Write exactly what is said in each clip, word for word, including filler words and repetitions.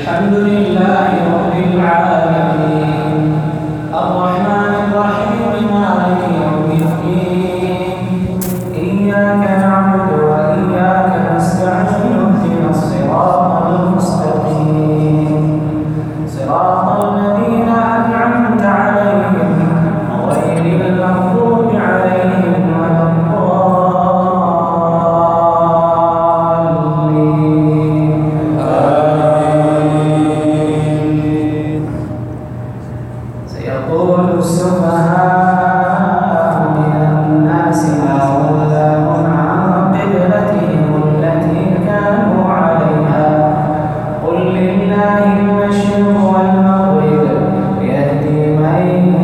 الحمد لله رب العالمين الرحمن الرحيم مالك يوم الدين إياك نعبد وإياك نستعين اهدنا الصراط المستقيم صراط الذين أنعمت عليهم غير المغضوب عليهم ولا الضالين آمين. سيقول السفهاء من الناس ما ولاهم عن قبلتهم التي كانوا عليها قل لله المشرق والمغرب يهدي من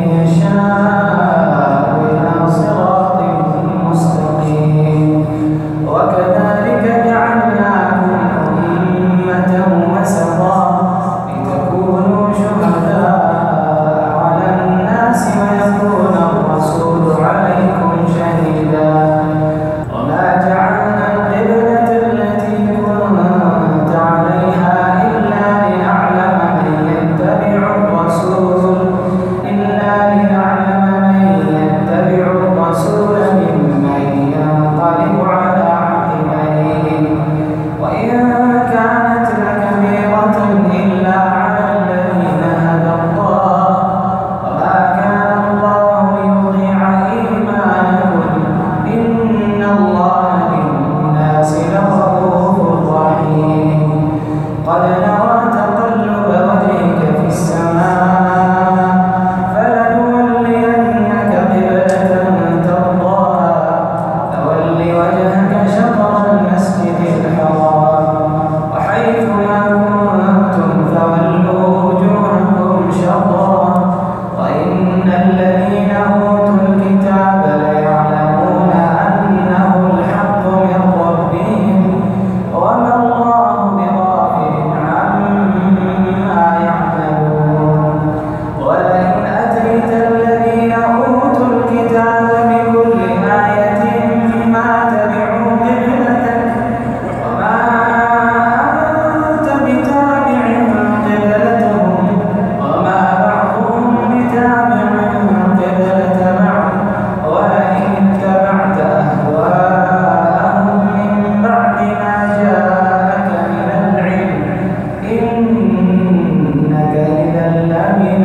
يشاء إلى صراط مستقيم وكذلك جعلناكم أمة وسطا لتكونوا شهداء على الناس ويكون الرسول عليكم شهيدا وما جعلنا القبلة التي كنت عليها إلا لنعلم من يتبع الرسول إلا لنعلم من يتبع الرسول ممن ينقلب على عقبيه وإن كانت لكبيرة إلا على الذين هدى الله وما كان الله ليضيع إيمانكم إن الله بالناس لرؤوف رحيم قد نرى تقلب وجهك في السماء فلنولينك قبلة ترضاها فول وجهك شطر المسجد الحرام وحيث ما كنتم فولوا وجوهكم شطره وإن الذين أوتوا الكتاب ليعلمون أنه الحق من ربهم وما الله بغافل عما يعملون ولئن أتيت الذين أوتوا الكتاب بكل آية ما تبعوا قبلتك وما أنت بتابع قبلتهم وما بعضهم بتابع قبلة بعض ولئن اتبعت أهواءهم من بعد ما جاءك من العلم إنك إذا لمن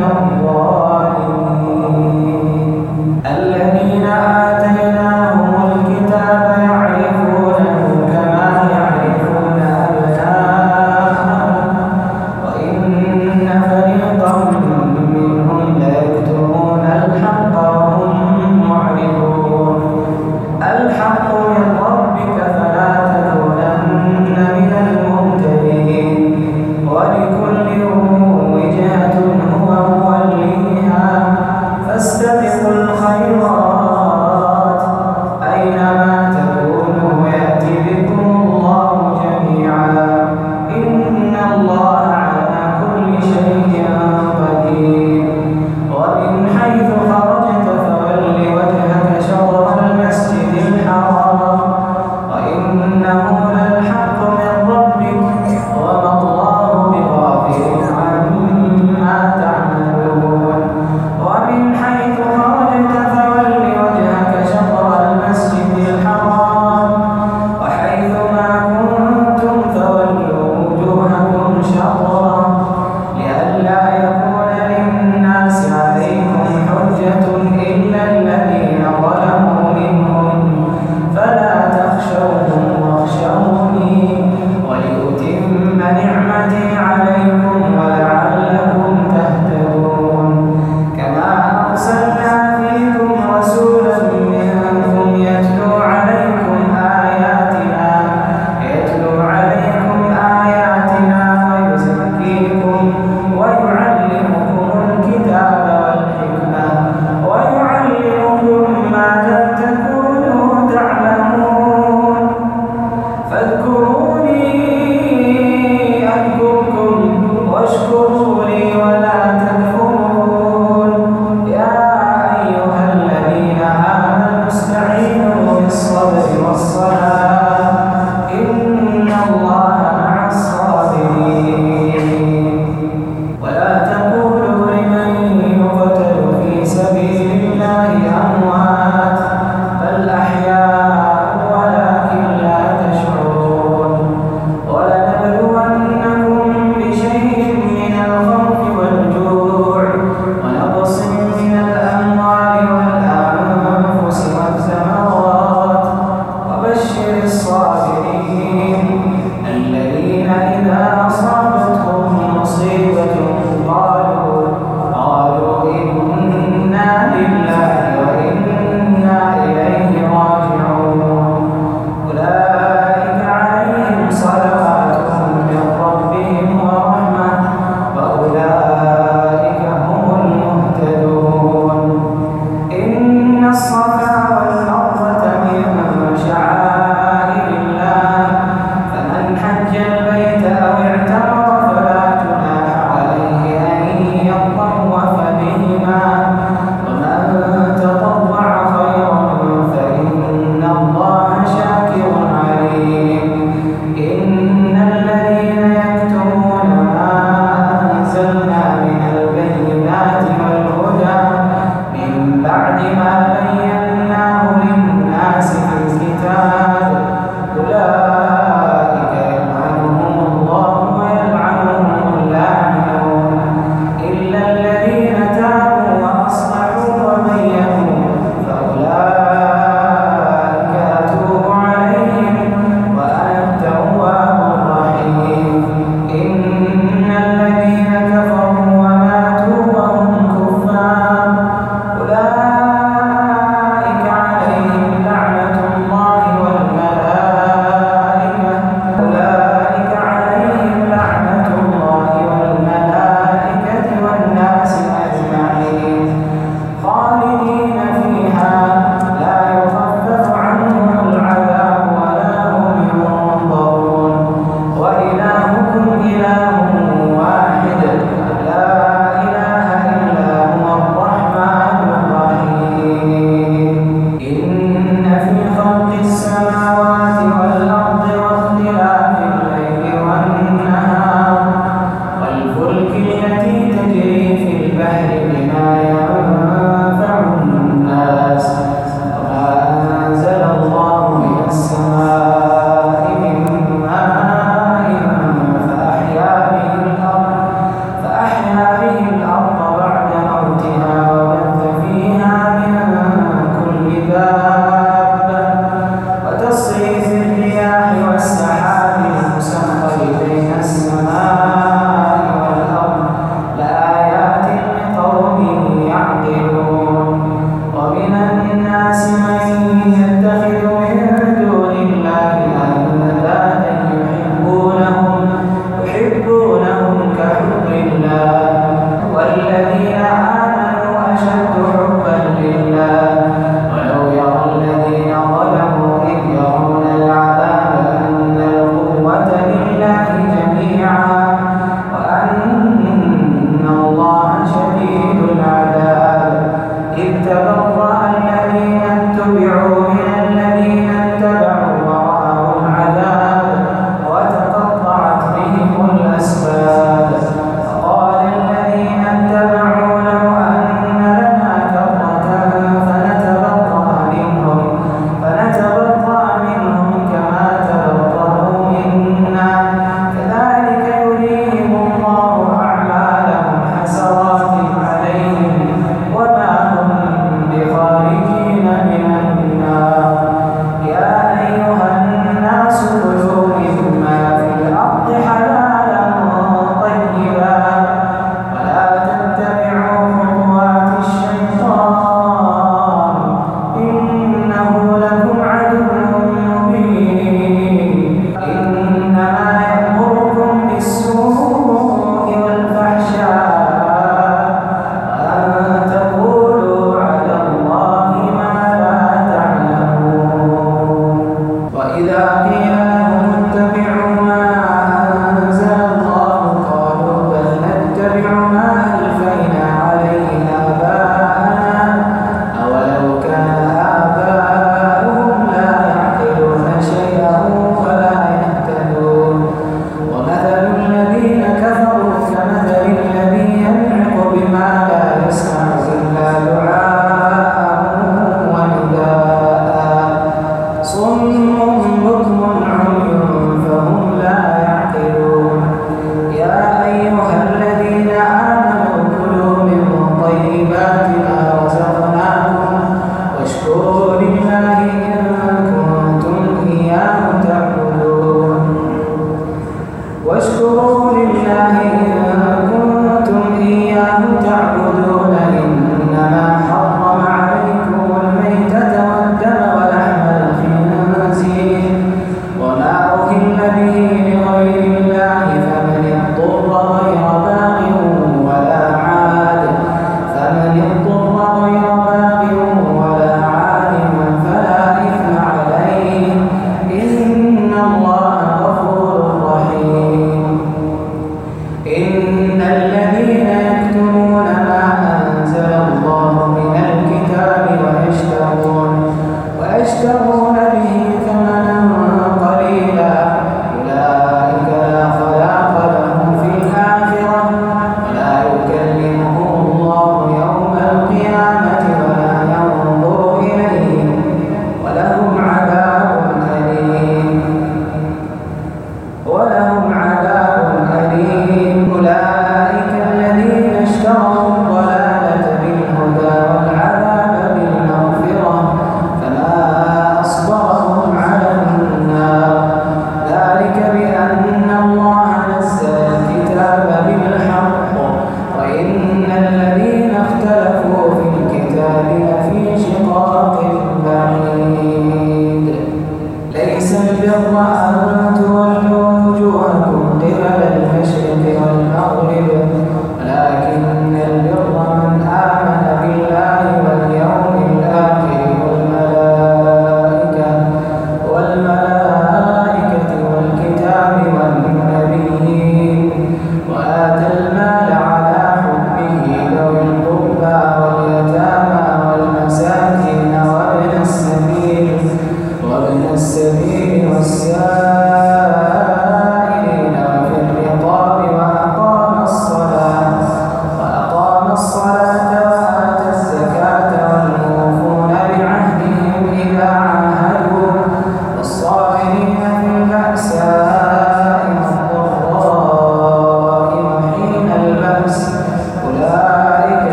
الظالمين الذين آتيناهم الكتاب يعرفونه كما يعرفون أبناءهم وإن فريقا منهم ليكتمون الحق وهم معرضون الحق من ربك فلا تكونن من الممتدين ولكل وجهة هو موليها فاستبقوا الخيرات أينما تكونوا يأتي بكم الله جميعا إن الله على كل شيء قدير ومن حيث خرجت فول وجهك شطر المسجد الحرام وإنه للحق من ربك وما الله بغافل عما تعملون ومن حيث خرجت فول وجهك شطر المسجد الحرام وحيث ما كنتم فولوا وجوهكم شطره لئلا يكون للناس عليكم حجة إلا الذين ظلموا منهم فلا تخشوهم واخشوني ولأتم نعمتي عليكم ولعلكم تهتدون كما أرسلنا فيكم رسولا منكم يتلو عليكم آياتنا يتلو عليكم آياتنا ويزكيكم ويعلمكم الكتاب والحكمة ويعلمكم ما لم تكونوا تعلمون فاذكروني أذكركم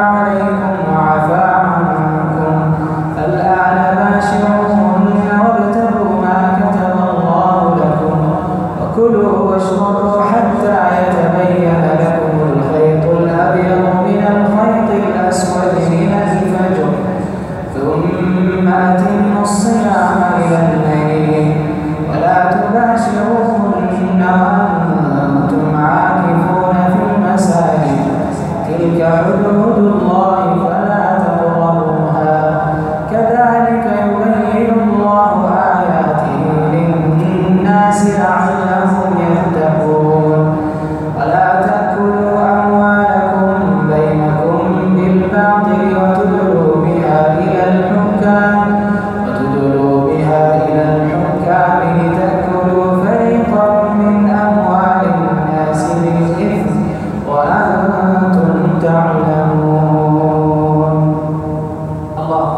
عليكم وعفى عنكم فالآن باشروهن وابتغوا ما كتب الله لكم وكلوا واشربوا حتى يتبين لكم الخيط الأبيض من الخيط الأسود من الفجر ثم أتموا الصيام إلى الليل ولا تباشروهن وأنتم عاكفون في المساجد تلك حدود الله فلا تقربوها كذلك يبين الله آياته للناس لعلهم يتقون ولا تأكلوا أموالكم بينكم بالباطل وتدلوا بها إلى الحكام وتدلوا بها إلى الحكام لتأكلوا فريقا من أموال الناس بالإثم وأنتم تعلمون. الله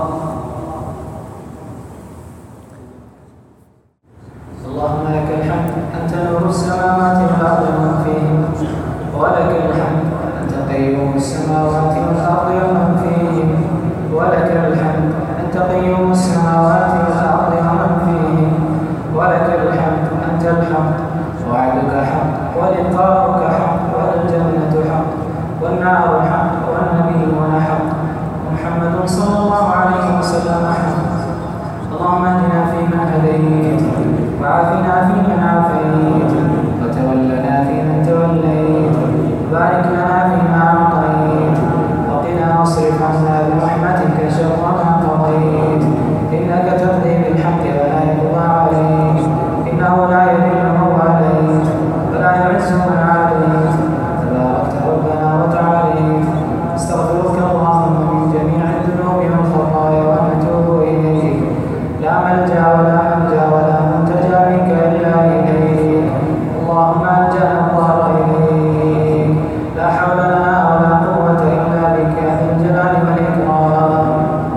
اللهم لك الحمد أنت نور السماوات والأرض ومن فيهن ولك الحمد أنت قيوم السماوات والأرض ومن فيهن ولك الحمد أنت قيوم السماوات والأرض ومن فيهن ولك الحمد أنت الحمد وعدك حمد ولقاؤك حمد والجنة حمد والنار حمد والنبيون حمد محمد صلى الله عليه وسلم حمد. اللهم اهدنا فيمن هديت وعافنا فيمن عافيت وتولنا فيمن توليت وبارك لنا فيما أعطيت وقنا واصرف عنا برحمتك شر ما قضيت إنك تقضي بالحق ولا يقضى عليك إنه لا يذل من واليت ولا يعز من عاديت تباركت ربنا وتعاليت. استغفرك اللهم من جميع الذنوب والخطايا ونتوب إليك لا ملجأ ولا منجا ولا منتجى منك إلا إليك. اللهم ألجأنا الظهر إليك لا حول لنا ولا قوة إلا بك يا ذا الجلال والإكرام.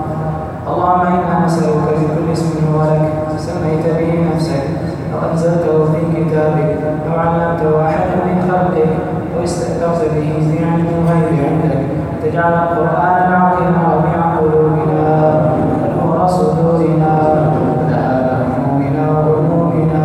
اللهم إنا نسألك بكل اسم هو لك سميت به نفسك وأنزلته في كتابك أو علمته أحدا من خلقك واستأثرت به في علم الغيب عندك تجعل القرآن العظيم ربيع قلوبنا ونور صدورنا وذهاب همومنا وغمومنا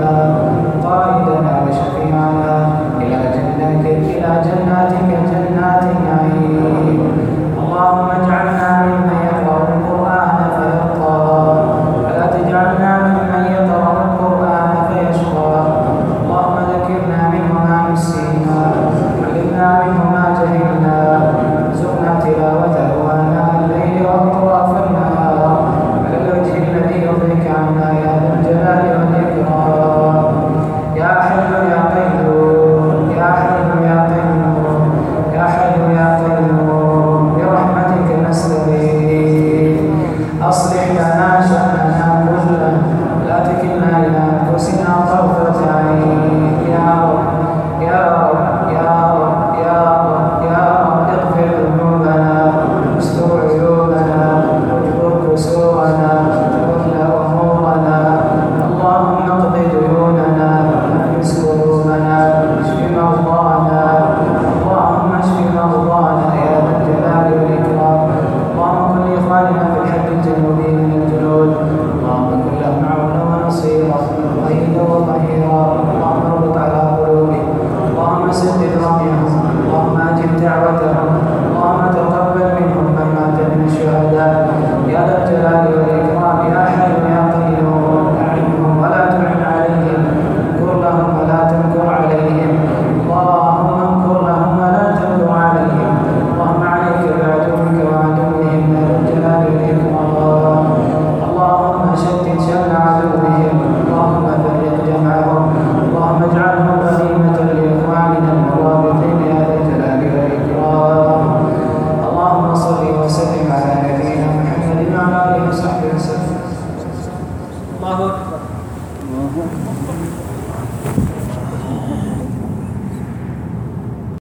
قائدنا وشفيعنا إلى جناتك إلى جناتك جنات النعيم. اللهم اجعلنا ممن يقرأ القرآن فيرضى ولا تجعلنا ممن يقرأ القرآن فيشقى. اللهم ذكرنا منه ما نسينا علمنا منه ما جهلنا ارزقنا تلاوته آناء الليل وأطراف النهار على الوجه الذي يرضيك عنا يا ذا الجلال والإكرام. يا حي يا قيوم يا حي يا قيوم يا حي يا قيوم برحمتك نستغيث أصلح لنا شأننا كله لا تكلنا إلى أنفسنا طرفة عين. يا رب يا رب يا رب يا رب يا رب اغفر ذنوبنا واستر عيوبنا واجبر كسورنا وكل أمورنا. اللهم اقض ديوننا ونفس قلوبنا اشف مرضانا. اللهم اشف مرضانا يا ذا الجلال والإكرام. اللهم كن لإخواننا في الحد الجنوبي من الجنود اللهم كن لهم عونا ونصيرا وأيدا وظهيرا. اللهم اربط على قلوبهم اللهم سدد رميهم اللهم أجب دعوتهم اللهم تقبل منهم من مات من الشهداء يا ذا الجلال والإكرام. يا حي يا قيوم أعنهم ولا تعن عليهم انكر لهم ولا تنكر عليهم. اللهم انكر لهم ولا تنكر عليهم. اللهم عليك بعدوك وعدوهم يا ذا الجلال والإكرام. اللهم شتت شمل عدوهم اللهم فرق جمعهم اللهم اجعلهم غنيمة لإخواننا المرابطين يا ذا الجلال والإكرام. اللهم صل وسلم على نبينا محمد وعلى آله وصحبه وسلم. الله أكبر.